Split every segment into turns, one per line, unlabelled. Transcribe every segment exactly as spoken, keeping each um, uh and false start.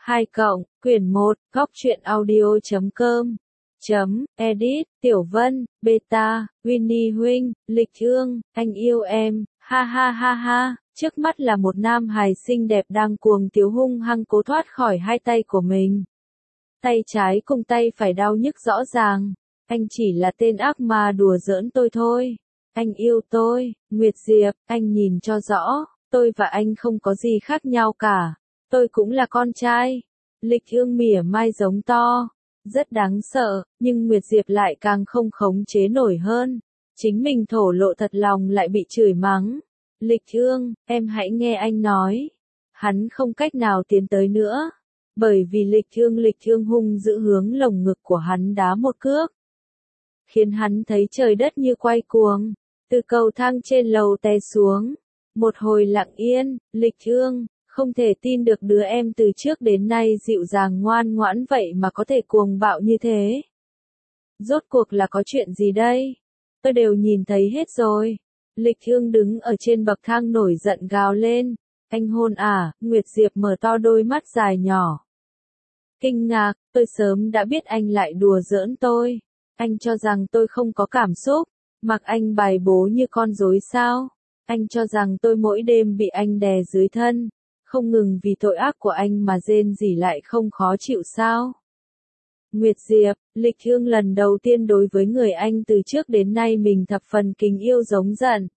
hai cộng, quyển một, góc truyện audio chấm com, chấm, edit, Tiểu Vân, beta, Winnie huynh, Lịch Ương, anh yêu em, ha ha ha ha, trước mắt là một nam hài xinh đẹp đang cuồng tiếu hung hăng cố thoát khỏi hai tay của mình. Tay trái cùng tay phải đau nhức rõ ràng, anh chỉ là tên ác ma đùa giỡn tôi thôi. Anh yêu tôi, Nguyệt Diệp, anh nhìn cho rõ, tôi và anh không có gì khác nhau cả. Tôi cũng là con trai. Lịch Ương mỉa mai giống to. Rất đáng sợ, nhưng Nguyệt Diệp lại càng không khống chế nổi hơn. Chính mình thổ lộ thật lòng lại bị chửi mắng. Lịch Ương, em hãy nghe anh nói. Hắn không cách nào tiến tới nữa. Bởi vì Lịch Ương Lịch Ương hung dữ hướng lồng ngực của hắn đá một cước. Khiến hắn thấy trời đất như quay cuồng. Từ cầu thang trên lầu té xuống. Một hồi lặng yên, Lịch Ương, không thể tin được đứa em từ trước đến nay dịu dàng ngoan ngoãn vậy mà có thể cuồng bạo như thế. Rốt cuộc là có chuyện gì đây? Tôi đều nhìn thấy hết rồi. Lịch Ương đứng ở trên bậc thang nổi giận gào lên. Anh hôn à, Nguyệt Diệp mở to đôi mắt dài nhỏ. Kinh ngạc, tôi sớm đã biết anh lại đùa giỡn tôi. Anh cho rằng tôi không có cảm xúc, mặc anh bài bố như con rối sao? Anh cho rằng tôi mỗi đêm bị anh đè dưới thân, không ngừng vì tội ác của anh mà rên rỉ lại không khó chịu sao? Nguyệt Diệp, Lịch Ương lần đầu tiên đối với người anh từ trước đến nay mình thập phần kính yêu giống giận.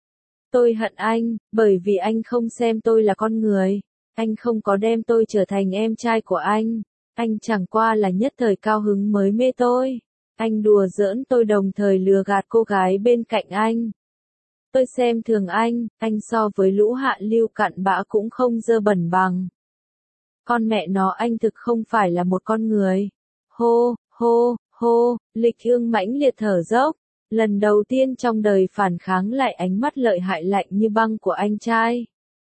Tôi hận anh, bởi vì anh không xem tôi là con người. Anh không có đem tôi trở thành em trai của anh. Anh chẳng qua là nhất thời cao hứng mới mê tôi. Anh đùa giỡn tôi đồng thời lừa gạt cô gái bên cạnh anh. Tôi xem thường anh, anh so với lũ hạ lưu cặn bã cũng không dơ bẩn bằng. Con mẹ nó anh thực không phải là một con người. Hô, hô, hô, Lịch Ương mãnh liệt thở dốc. Lần đầu tiên trong đời phản kháng lại ánh mắt lợi hại lạnh như băng của anh trai.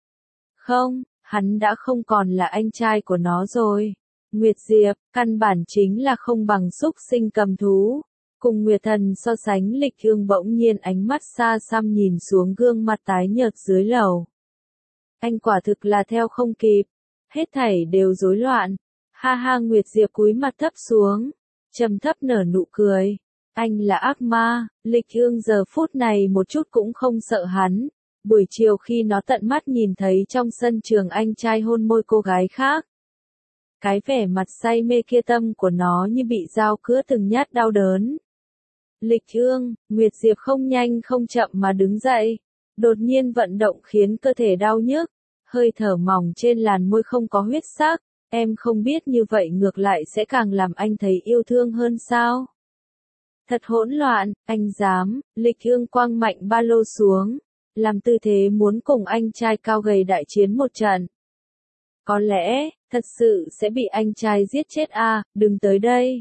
Không, hắn đã không còn là anh trai của nó rồi. Nguyệt Diệp, căn bản chính là không bằng xúc sinh cầm thú. Cùng Nguyệt Thần so sánh, Lịch Ương bỗng nhiên ánh mắt xa xăm nhìn xuống gương mặt tái nhợt dưới lầu. Anh quả thực là theo không kịp. Hết thảy đều rối loạn. Ha ha, Nguyệt Diệp cúi mặt thấp xuống. Trầm thấp nở nụ cười. Anh là ác ma. Lịch Ương giờ phút này một chút cũng không sợ hắn. Buổi chiều khi nó tận mắt nhìn thấy trong sân trường anh trai hôn môi cô gái khác. Cái vẻ mặt say mê kia tâm của nó như bị dao cứa từng nhát đau đớn. Lịch Ương, Nguyệt Diệp không nhanh không chậm mà đứng dậy. Đột nhiên vận động khiến cơ thể đau nhức. Hơi thở mỏng trên làn môi không có huyết sắc. Em không biết như vậy ngược lại sẽ càng làm anh thấy yêu thương hơn sao? Thật hỗn loạn, anh dám. Lịch Ương quăng mạnh ba lô xuống. Làm tư thế muốn cùng anh trai cao gầy đại chiến một trận. Có lẽ, thật sự sẽ bị anh trai giết chết à, đừng tới đây.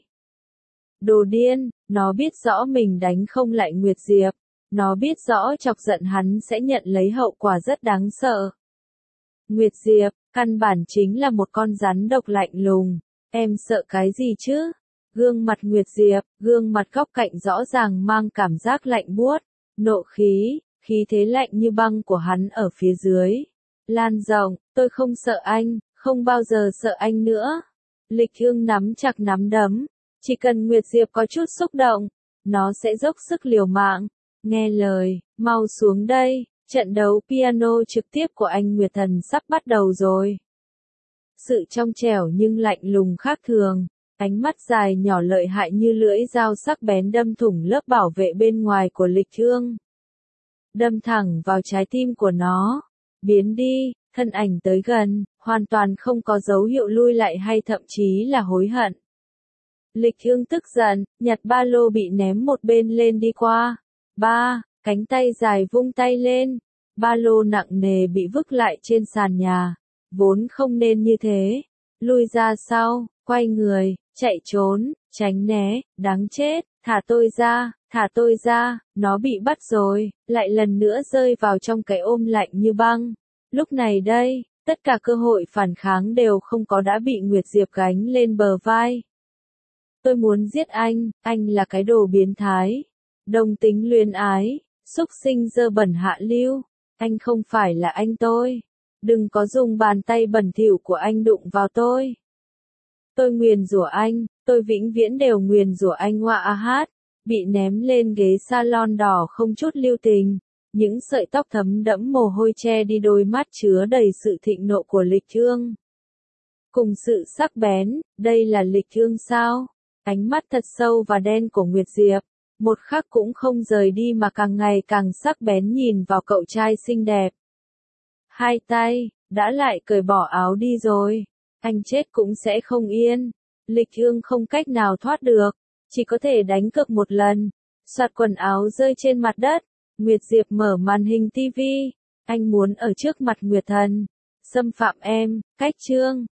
Đồ điên, nó biết rõ mình đánh không lại Nguyệt Diệp. Nó biết rõ chọc giận hắn sẽ nhận lấy hậu quả rất đáng sợ. Nguyệt Diệp, căn bản chính là một con rắn độc lạnh lùng. Em sợ cái gì chứ? Gương mặt Nguyệt Diệp, gương mặt góc cạnh rõ ràng mang cảm giác lạnh buốt, nộ khí, khí thế lạnh như băng của hắn ở phía dưới. Lan rộng, tôi không sợ anh, không bao giờ sợ anh nữa. Lịch Ương nắm chặt nắm đấm. Chỉ cần Nguyệt Diệp có chút xúc động, nó sẽ dốc sức liều mạng. Nghe lời, mau xuống đây, trận đấu piano trực tiếp của anh Nguyệt Thần sắp bắt đầu rồi. Sự trong trẻo nhưng lạnh lùng khác thường, ánh mắt dài nhỏ lợi hại như lưỡi dao sắc bén đâm thủng lớp bảo vệ bên ngoài của Lịch Ương. Đâm thẳng vào trái tim của nó. Biến đi, thân ảnh tới gần, hoàn toàn không có dấu hiệu lui lại hay thậm chí là hối hận. Lịch Ương tức giận, nhặt ba lô bị ném một bên lên đi qua. Ba, cánh tay dài vung tay lên. Ba lô nặng nề bị vứt lại trên sàn nhà. Vốn không nên như thế. Lui ra sau, quay người, chạy trốn, tránh né, đáng chết, thả tôi ra, thả tôi ra, nó bị bắt rồi, lại lần nữa rơi vào trong cái ôm lạnh như băng. Lúc này đây, tất cả cơ hội phản kháng đều không có đã bị Nguyệt Diệp gánh lên bờ vai. Tôi muốn giết anh, anh là cái đồ biến thái. Đồng tính luyến ái, xúc sinh dơ bẩn hạ lưu. Anh không phải là anh tôi. Đừng có dùng bàn tay bẩn thỉu của anh đụng vào tôi. Tôi nguyền rủa anh, tôi vĩnh viễn đều nguyền rủa anh Hoa A Hát. Bị ném lên ghế salon đỏ không chút lưu tình. Những sợi tóc thấm đẫm mồ hôi che đi đôi mắt chứa đầy sự thịnh nộ của Lịch Ương. Cùng sự sắc bén, đây là Lịch Ương sao? Ánh mắt thật sâu và đen của Nguyệt Diệp, một khắc cũng không rời đi mà càng ngày càng sắc bén nhìn vào cậu trai xinh đẹp. Hai tay, đã lại cởi bỏ áo đi rồi. Anh chết cũng sẽ không yên. Lịch Ương không cách nào thoát được, chỉ có thể đánh cược một lần. Soạt quần áo rơi trên mặt đất. Nguyệt Diệp mở màn hình ti vi. Anh muốn ở trước mặt Nguyệt Thần. Xâm phạm em, cách chương.